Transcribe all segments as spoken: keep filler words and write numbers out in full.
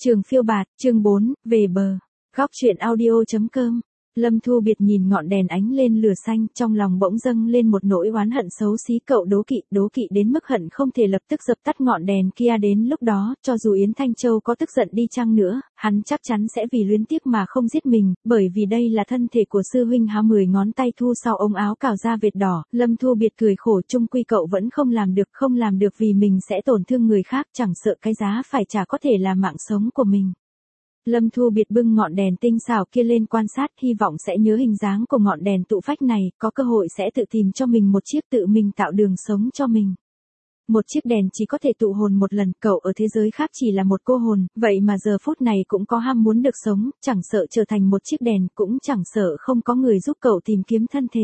Trường phiêu bạt, chương bốn, về bờ. Góc truyện audio chấm com. Lâm Thu Biệt nhìn ngọn đèn ánh lên lửa xanh, trong lòng bỗng dâng lên một nỗi oán hận xấu xí. Cậu đố kỵ, đố kỵ đến mức hận không thể lập tức dập tắt ngọn đèn kia. Đến lúc đó, cho dù Yến Thanh Châu có tức giận đi chăng nữa, hắn chắc chắn sẽ vì luyến tiếc mà không giết mình, bởi vì đây là thân thể của sư huynh. Há mười ngón tay thu sau ống áo cào ra vệt đỏ, Lâm Thu Biệt cười khổ, chung quy cậu vẫn không làm được, không làm được vì mình sẽ tổn thương người khác, chẳng sợ cái giá phải trả có thể là mạng sống của mình. Lâm Thu Biệt bưng ngọn đèn tinh xảo kia lên quan sát, hy vọng sẽ nhớ hình dáng của ngọn đèn tụ phách này, có cơ hội sẽ tự tìm cho mình một chiếc, tự mình tạo đường sống cho mình. Một chiếc đèn chỉ có thể tụ hồn một lần, cậu ở thế giới khác chỉ là một cô hồn, vậy mà giờ phút này cũng có ham muốn được sống, chẳng sợ trở thành một chiếc đèn, cũng chẳng sợ không có người giúp cậu tìm kiếm thân thể.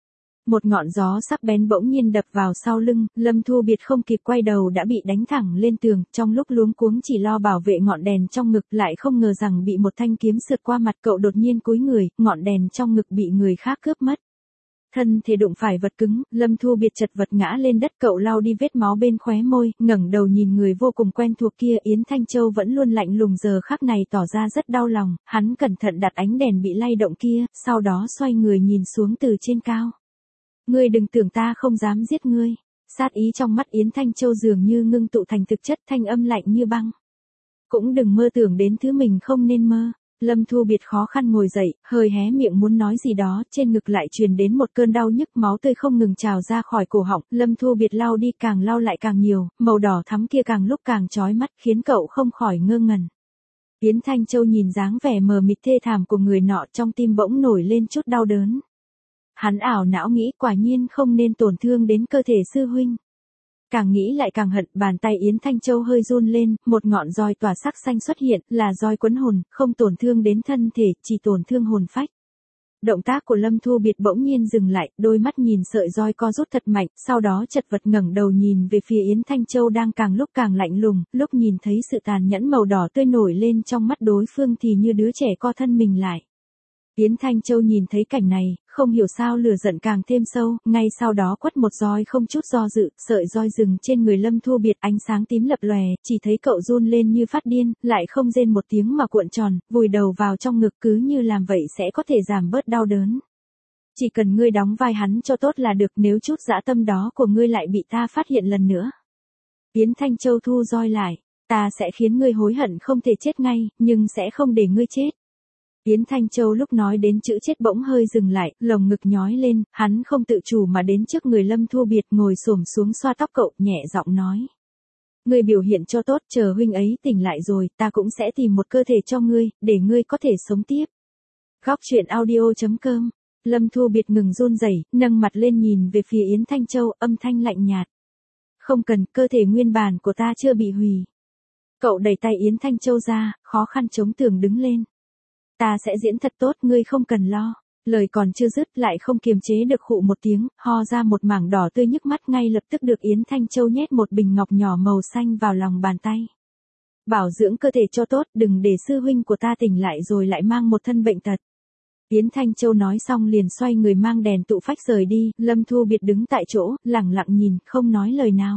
Một ngọn gió sắc bén bỗng nhiên đập vào sau lưng, Lâm Thu Biệt không kịp quay đầu đã bị đánh thẳng lên tường, trong lúc luống cuống chỉ lo bảo vệ ngọn đèn trong ngực, lại không ngờ rằng bị một thanh kiếm sượt qua mặt. Cậu đột nhiên cúi người, ngọn đèn trong ngực bị người khác cướp mất. Thân thể đụng phải vật cứng, Lâm Thu Biệt chật vật ngã lên đất. Cậu lau đi vết máu bên khóe môi, ngẩng đầu nhìn người vô cùng quen thuộc kia. Yến Thanh Châu vẫn luôn lạnh lùng, giờ khắc này tỏ ra rất đau lòng. Hắn cẩn thận đặt ánh đèn bị lay động kia, sau đó xoay người nhìn xuống từ trên cao. Ngươi đừng tưởng ta không dám giết ngươi. Sát ý trong mắt Yến Thanh Châu dường như ngưng tụ thành thực chất, thanh âm lạnh như băng. Cũng đừng mơ tưởng đến thứ mình không nên mơ. Lâm Thu Biệt khó khăn ngồi dậy, hơi hé miệng muốn nói gì đó, trên ngực lại truyền đến một cơn đau nhức, máu tươi không ngừng trào ra khỏi cổ họng. Lâm Thu Biệt lau đi, càng lau lại càng nhiều, màu đỏ thắm kia càng lúc càng chói mắt, khiến cậu không khỏi ngơ ngẩn. Yến Thanh Châu nhìn dáng vẻ mờ mịt thê thảm của người nọ, trong tim bỗng nổi lên chút đau đớn. Hắn ảo não nghĩ, quả nhiên không nên tổn thương đến cơ thể sư huynh. Càng nghĩ lại càng hận, bàn tay Yến Thanh Châu hơi run lên, một ngọn roi tỏa sắc xanh xuất hiện, là roi quấn hồn, không tổn thương đến thân thể, chỉ tổn thương hồn phách. Động tác của Lâm Thu Biệt bỗng nhiên dừng lại, đôi mắt nhìn sợi roi co rút thật mạnh, sau đó chật vật ngẩng đầu nhìn về phía Yến Thanh Châu đang càng lúc càng lạnh lùng, lúc nhìn thấy sự tàn nhẫn màu đỏ tươi nổi lên trong mắt đối phương thì như đứa trẻ co thân mình lại. Yến Thanh Châu nhìn thấy cảnh này, không hiểu sao lửa giận càng thêm sâu, ngay sau đó quất một roi không chút do dự, sợi roi dừng trên người Lâm Thu Biệt, ánh sáng tím lập lòe, chỉ thấy cậu run lên như phát điên, lại không rên một tiếng mà cuộn tròn, vùi đầu vào trong ngực, cứ như làm vậy sẽ có thể giảm bớt đau đớn. Chỉ cần ngươi đóng vai hắn cho tốt là được, nếu chút dã tâm đó của ngươi lại bị ta phát hiện lần nữa. Yến Thanh Châu thu roi lại, ta sẽ khiến ngươi hối hận không thể chết ngay, nhưng sẽ không để ngươi chết. Yến Thanh Châu lúc nói đến chữ chết bỗng hơi dừng lại, lồng ngực nhói lên, hắn không tự chủ mà đến trước người Lâm Thu Biệt, ngồi xổm xuống xoa tóc cậu, nhẹ giọng nói. Ngươi biểu hiện cho tốt, chờ huynh ấy tỉnh lại rồi, ta cũng sẽ tìm một cơ thể cho ngươi, để ngươi có thể sống tiếp. Góc truyện audio chấm com. Lâm Thu Biệt ngừng run rẩy, nâng mặt lên nhìn về phía Yến Thanh Châu, âm thanh lạnh nhạt. Không cần, cơ thể nguyên bản của ta chưa bị hủy. Cậu đẩy tay Yến Thanh Châu ra, khó khăn chống tường đứng lên. Ta sẽ diễn thật tốt, ngươi không cần lo. Lời còn chưa dứt lại không kiềm chế được khụ một tiếng, ho ra một mảng đỏ tươi nhức mắt, ngay lập tức được Yến Thanh Châu nhét một bình ngọc nhỏ màu xanh vào lòng bàn tay. Bảo dưỡng cơ thể cho tốt, đừng để sư huynh của ta tỉnh lại rồi lại mang một thân bệnh tật. Yến Thanh Châu nói xong liền xoay người mang đèn tụ phách rời đi, Lâm Thu Biệt đứng tại chỗ, lẳng lặng nhìn, không nói lời nào.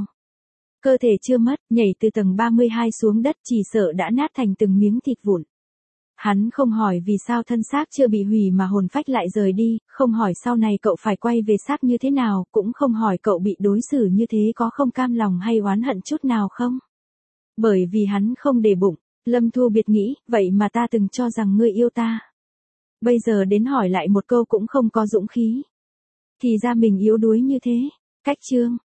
Cơ thể chưa mất, nhảy từ tầng ba mươi hai xuống đất chỉ sợ đã nát thành từng miếng thịt vụn. Hắn không hỏi vì sao thân xác chưa bị hủy mà hồn phách lại rời đi, không hỏi sau này cậu phải quay về xác như thế nào, cũng không hỏi cậu bị đối xử như thế có không cam lòng hay oán hận chút nào không. Bởi vì hắn không để bụng, Lâm Thu Biệt nghĩ, vậy mà ta từng cho rằng ngươi yêu ta. Bây giờ đến hỏi lại một câu cũng không có dũng khí. Thì ra mình yếu đuối như thế. Cách chương.